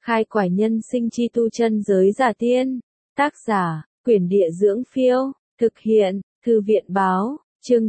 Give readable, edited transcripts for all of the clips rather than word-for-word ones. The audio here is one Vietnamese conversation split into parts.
Khai quải nhân sinh chi tu chân giới giả tiên. Tác giả, Quyển Địa Dưỡng Phiêu. Thực hiện, Thư viện Báo. Chương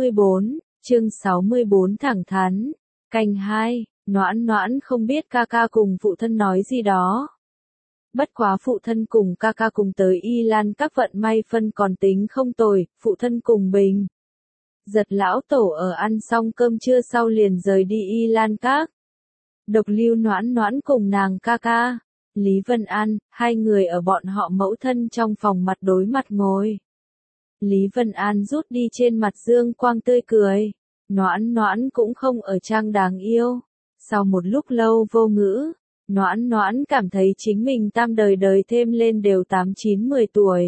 64 thẳng thắn. Canh 2, Noãn Noãn không biết ca ca cùng phụ thân nói gì đó. Bất quá phụ thân cùng ca ca cùng tới Y Lan các vận may phân còn tính không tồi, phụ thân cùng Bình Giật lão tổ ở ăn xong cơm trưa sau liền rời đi Y Lan các. Độc lưu Noãn Noãn cùng nàng ca ca, Lý Vân An, hai người ở bọn họ mẫu thân trong phòng mặt đối mặt ngồi. Lý Vân An rút đi trên mặt dương quang tươi cười. Noãn Noãn cũng không ở trang đáng yêu. Sau một lúc lâu vô ngữ, Noãn Noãn cảm thấy chính mình tam đời đời thêm lên đều 8-9-10 tuổi.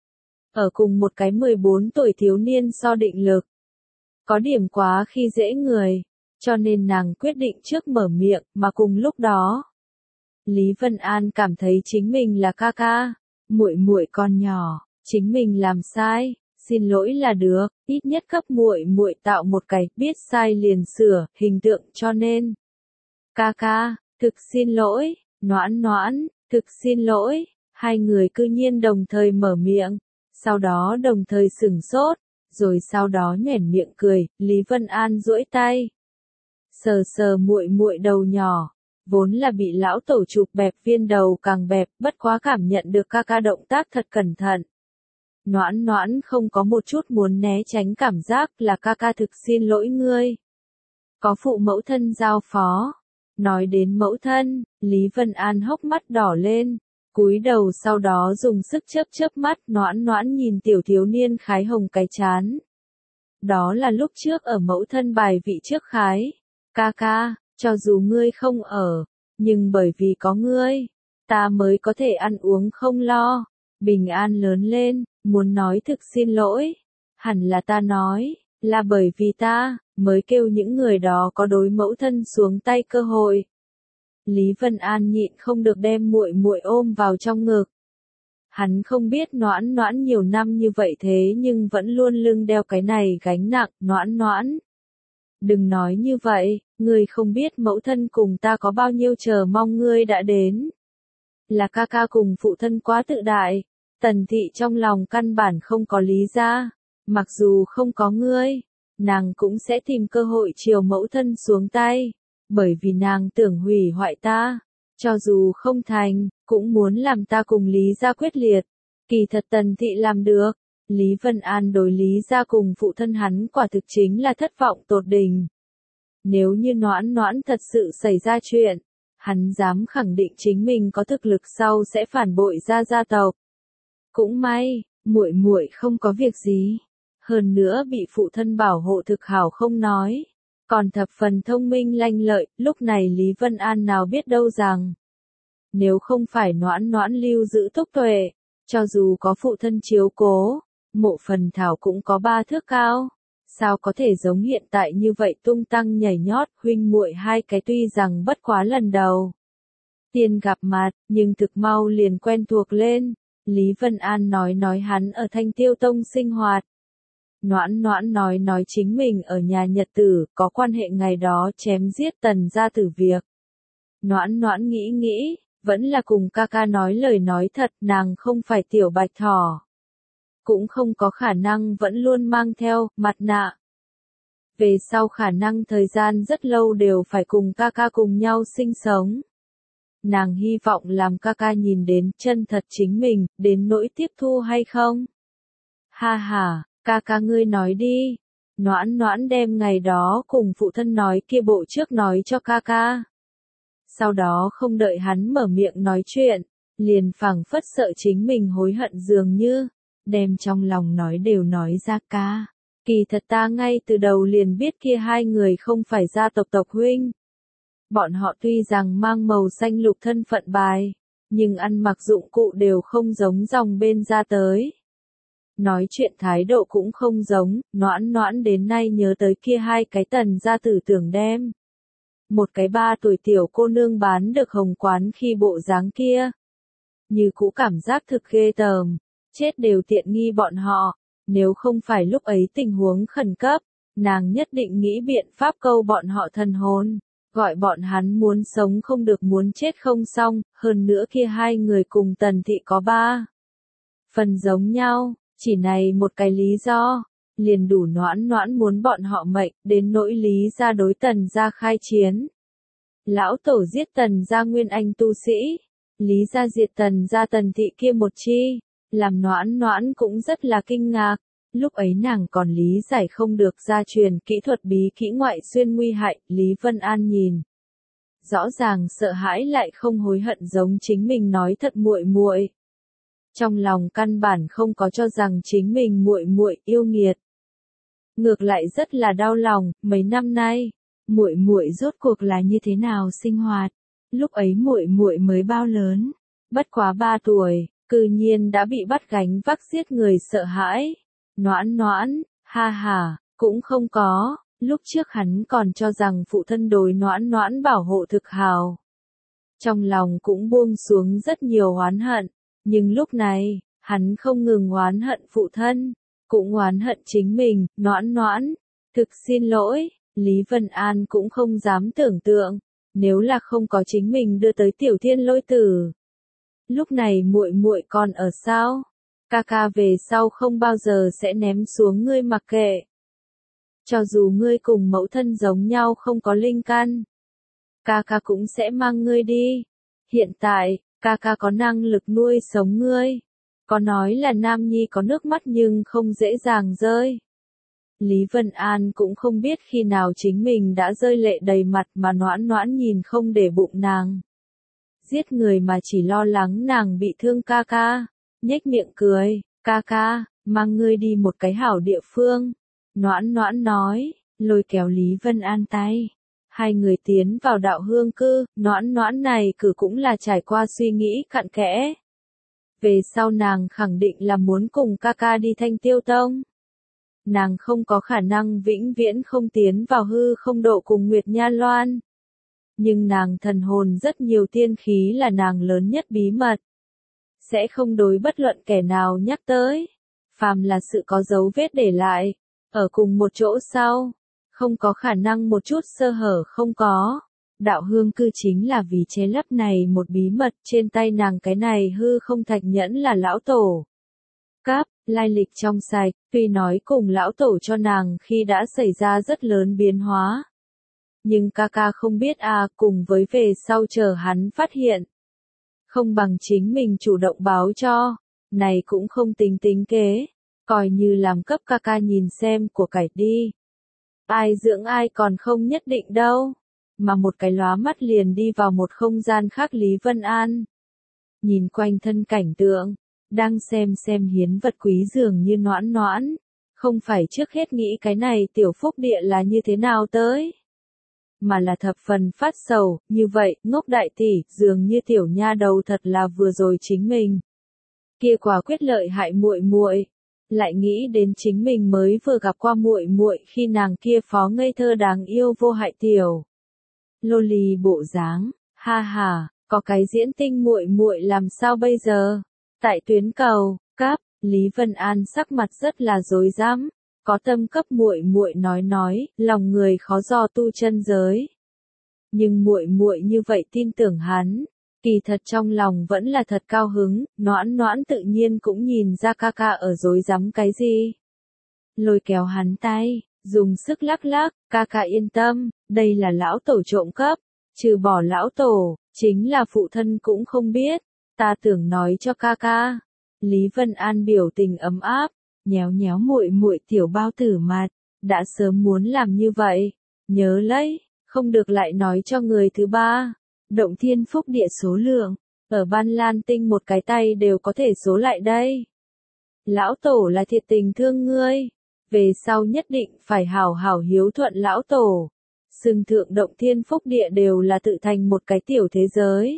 Ở cùng một cái 14 tuổi thiếu niên so định lực. Có điểm quá khi dễ người, cho nên nàng quyết định trước mở miệng, mà cùng lúc đó. Lý Vân An cảm thấy chính mình là ca ca, muội muội còn nhỏ, chính mình làm sai, xin lỗi là được, ít nhất cấp muội muội tạo một cái biết sai liền sửa hình tượng cho nên. Ca ca, thực xin lỗi, Noãn Noãn, thực xin lỗi, hai người cư nhiên đồng thời mở miệng, sau đó đồng thời sửng sốt, rồi sau đó nhoẻn miệng cười, Lý Vân An duỗi tay. Sờ sờ muội muội đầu nhỏ, vốn là bị lão tổ chụp bẹp viên đầu càng bẹp, bất quá cảm nhận được ca ca động tác thật cẩn thận. Noãn Noãn không có một chút muốn né tránh cảm giác là ca ca thực xin lỗi ngươi. Có phụ mẫu thân giao phó. Nói đến mẫu thân, Lý Vân An hốc mắt đỏ lên, cúi đầu sau đó dùng sức chớp mắt. Noãn Noãn nhìn tiểu thiếu niên khái hồng cái chán. Đó là lúc trước ở mẫu thân bài vị trước khái. Ca ca, cho dù ngươi không ở, nhưng bởi vì có ngươi, ta mới có thể ăn uống không lo, bình an lớn lên, muốn nói thực xin lỗi. Hẳn là ta nói, là bởi vì ta, mới kêu những người đó có đối mẫu thân xuống tay cơ hội. Lý Vân An nhịn không được đem muội muội ôm vào trong ngực. Hắn không biết Noãn Noãn nhiều năm như vậy thế nhưng vẫn luôn lưng đeo cái này gánh nặng. Noãn Noãn, đừng nói như vậy, ngươi không biết mẫu thân cùng ta có bao nhiêu chờ mong ngươi đã đến. Là ca ca cùng phụ thân quá tự đại, Tần Thị trong lòng căn bản không có lý ra, mặc dù không có ngươi, nàng cũng sẽ tìm cơ hội chiều mẫu thân xuống tay, bởi vì nàng tưởng hủy hoại ta, cho dù không thành, cũng muốn làm ta cùng Lý gia quyết liệt. Kỳ thật Tần Thị làm được, Lý Vân An đối Lý gia cùng phụ thân hắn quả thực chính là thất vọng tột đỉnh. Nếu như Noãn Noãn thật sự xảy ra chuyện, hắn dám khẳng định chính mình có thực lực sau sẽ phản bội gia tộc. Cũng may, muội muội không có việc gì. Hơn nữa bị phụ thân bảo hộ thực hảo không nói, còn thập phần thông minh lanh lợi, lúc này Lý Vân An nào biết đâu rằng, nếu không phải Noãn Noãn lưu giữ túc tuệ, cho dù có phụ thân chiếu cố, Mộ Phần Thảo cũng có 3 thước cao, sao có thể giống hiện tại như vậy tung tăng nhảy nhót. Huynh muội hai cái tuy rằng bất quá lần đầu tiên gặp mặt, nhưng thực mau liền quen thuộc lên. Lý Vân An nói hắn ở Thanh Tiêu Tông sinh hoạt. Noãn Noãn nói chính mình ở nhà nhật tử, có quan hệ ngày đó chém giết Tần gia tử việc. Noãn Noãn nghĩ, vẫn là cùng ca ca nói lời nói thật, nàng không phải tiểu bạch thỏ. Cũng không có khả năng vẫn luôn mang theo mặt nạ. Về sau khả năng thời gian rất lâu đều phải cùng ca ca cùng nhau sinh sống. Nàng hy vọng làm ca ca nhìn đến chân thật chính mình, đến nỗi tiếp thu hay không? Ha ha, ca ca ngươi nói đi. Noãn Noãn đem ngày đó cùng phụ thân nói kia bộ trước nói cho ca ca. Sau đó không đợi hắn mở miệng nói chuyện, liền phảng phất sợ chính mình hối hận dường như, đem trong lòng nói đều nói ra ca. Kỳ thật ta ngay từ đầu liền biết kia hai người không phải gia tộc huynh. Bọn họ tuy rằng mang màu xanh lục thân phận bài, nhưng ăn mặc dụng cụ đều không giống dòng bên ra tới. Nói chuyện thái độ cũng không giống. Noãn Noãn đến nay nhớ tới kia hai cái Tần gia tử tưởng đem một cái 3 tuổi tiểu cô nương bán được Hồng Quán khi bộ dáng kia. Như cũ cảm giác thực ghê tởm, chết đều tiện nghi bọn họ, nếu không phải lúc ấy tình huống khẩn cấp, nàng nhất định nghĩ biện pháp câu bọn họ thần hồn. gọi bọn hắn muốn sống không được muốn chết không xong, hơn nữa kia hai người cùng Tần Thị có ba phần giống nhau, chỉ này một cái lý do, liền đủ Noãn Noãn muốn bọn họ mệnh, đến nỗi Lý gia đối Tần gia khai chiến. Lão tổ giết Tần gia nguyên anh tu sĩ, Lý gia diệt Tần gia Tần Thị kia một chi, làm Noãn Noãn cũng rất là kinh ngạc. Lúc ấy nàng còn lý giải không được gia truyền kỹ thuật bí kỹ ngoại xuyên nguy hại, Lý Vân An nhìn. Rõ ràng sợ hãi lại không hối hận giống chính mình nói thật muội muội. Trong lòng căn bản không có cho rằng chính mình muội muội yêu nghiệt. Ngược lại rất là đau lòng, mấy năm nay, muội muội rốt cuộc là như thế nào sinh hoạt. Lúc ấy muội muội mới bao lớn, bất quá 3 tuổi, cư nhiên đã bị bắt gánh vác giết người sợ hãi. Noãn Noãn, ha ha, cũng không có, lúc trước hắn còn cho rằng phụ thân đối Noãn Noãn bảo hộ thực hào. Trong lòng cũng buông xuống rất nhiều oán hận, nhưng lúc này, hắn không ngừng oán hận phụ thân, cũng oán hận chính mình. Noãn Noãn, thực xin lỗi, Lý Vân An cũng không dám tưởng tượng, nếu là không có chính mình đưa tới Tiểu Thiên Lôi Tử. Lúc này muội muội còn ở sao? Ca ca về sau không bao giờ sẽ ném xuống ngươi mặc kệ. Cho dù ngươi cùng mẫu thân giống nhau không có linh căn, ca ca cũng sẽ mang ngươi đi. Hiện tại, ca ca có năng lực nuôi sống ngươi. Có nói là nam nhi có nước mắt nhưng không dễ dàng rơi. Lý Vân An cũng không biết khi nào chính mình đã rơi lệ đầy mặt mà Noãn Noãn nhìn không để bụng nàng. Giết người mà chỉ lo lắng nàng bị thương ca ca. Nhếch miệng cười, ca ca, mang ngươi đi một cái hảo địa phương. Noãn Noãn nói, lôi kéo Lý Vân An tay. Hai người tiến vào đạo hương cư, Noãn Noãn này cử cũng là trải qua suy nghĩ cặn kẽ. Về sau nàng khẳng định là muốn cùng ca ca đi Thanh Tiêu Tông. Nàng không có khả năng vĩnh viễn không tiến vào hư không độ cùng Nguyệt Nha Loan. Nhưng nàng thần hồn rất nhiều tiên khí là nàng lớn nhất bí mật. Sẽ không đối bất luận kẻ nào nhắc tới. Phàm là sự có dấu vết để lại, ở cùng một chỗ sau, không có khả năng một chút sơ hở không có. Đạo hương cư chính là vì che lấp này một bí mật, trên tay nàng cái này hư không thạch nhẫn là lão tổ. Cáp, lai lịch trong sạch, tuy nói cùng lão tổ cho nàng khi đã xảy ra rất lớn biến hóa. Nhưng ca ca không biết cùng với về sau chờ hắn phát hiện. Không bằng chính mình chủ động báo cho, này cũng không tính tính kế, coi như làm cấp ca ca nhìn xem của cải đi. Ai dưỡng ai còn không nhất định đâu, mà một cái lóa mắt liền đi vào một không gian khác. Lý Vân An nhìn quanh thân cảnh tượng, đang xem hiến vật quý dường như Noãn Noãn, không phải trước hết nghĩ cái này tiểu phúc địa là như thế nào tới. Mà là thập phần phát sầu, như vậy, ngốc đại tỷ, dường như tiểu nha đầu thật là vừa rồi chính mình. Kia quả quyết lợi hại muội muội, lại nghĩ đến chính mình mới vừa gặp qua muội muội khi nàng kia phó ngây thơ đáng yêu vô hại tiểu. Lô lì bộ dáng, ha ha, có cái diễn tinh muội muội làm sao bây giờ? Tại tuyến cầu, cáp, Lý Vân An sắc mặt rất là rối rắm. Có tâm cấp muội muội nói, lòng người khó dò tu chân giới. Nhưng muội muội như vậy tin tưởng hắn, kỳ thật trong lòng vẫn là thật cao hứng. Noãn Noãn tự nhiên cũng nhìn ra ca ca ở rối rắm cái gì. Lôi kéo hắn tay, dùng sức lắc lắc, ca ca yên tâm, đây là lão tổ trộm cắp, trừ bỏ lão tổ, chính là phụ thân cũng không biết, ta tưởng nói cho ca ca. Lý Vân An biểu tình ấm áp. Nhéo nhéo muội muội tiểu bao tử mặt, đã sớm muốn làm như vậy, nhớ lấy, không được lại nói cho người thứ ba. Động thiên phúc địa số lượng, ở Ban Lan Tinh một cái tay đều có thể số lại đây. Lão tổ là thiệt tình thương ngươi, về sau nhất định phải hảo hảo hiếu thuận lão tổ. Xưng thượng động thiên phúc địa đều là tự thành một cái tiểu thế giới.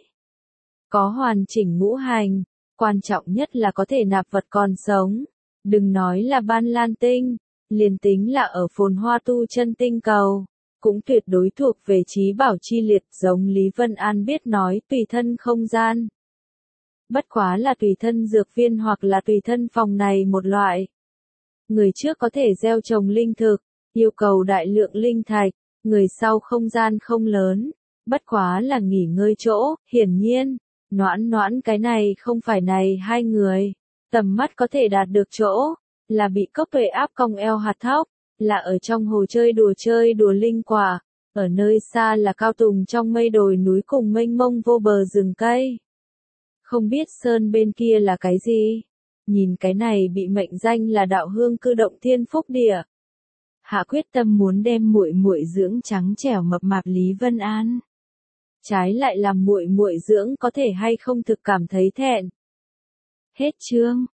Có hoàn chỉnh ngũ hành, quan trọng nhất là có thể nạp vật còn sống. Đừng nói là Ban Lan Tinh, liền tính là ở phồn hoa tu chân tinh cầu, cũng tuyệt đối thuộc về trí bảo chi liệt, giống Lý Vân An biết nói tùy thân không gian. Bất quá là tùy thân dược viên hoặc là tùy thân phòng này một loại. Người trước có thể gieo trồng linh thực, yêu cầu đại lượng linh thạch, Người sau không gian không lớn, bất quá là nghỉ ngơi chỗ, hiển nhiên, Noãn Noãn cái này không phải này hai người, tầm mắt có thể đạt được chỗ, là bị cốc tuệ áp cong eo hạt thóc, là ở trong hồ chơi đùa linh quả, ở nơi xa là cao tùng trong mây đồi núi cùng mênh mông vô bờ rừng cây. Không biết sơn bên kia là cái gì? Nhìn cái này bị mệnh danh là đạo hương cư động thiên phúc địa. Hạ quyết tâm muốn đem muội muội dưỡng trắng trẻo mập mạp Lý Vân An. Trái lại làm muội muội dưỡng có thể hay không thực cảm thấy thẹn. Hết chương.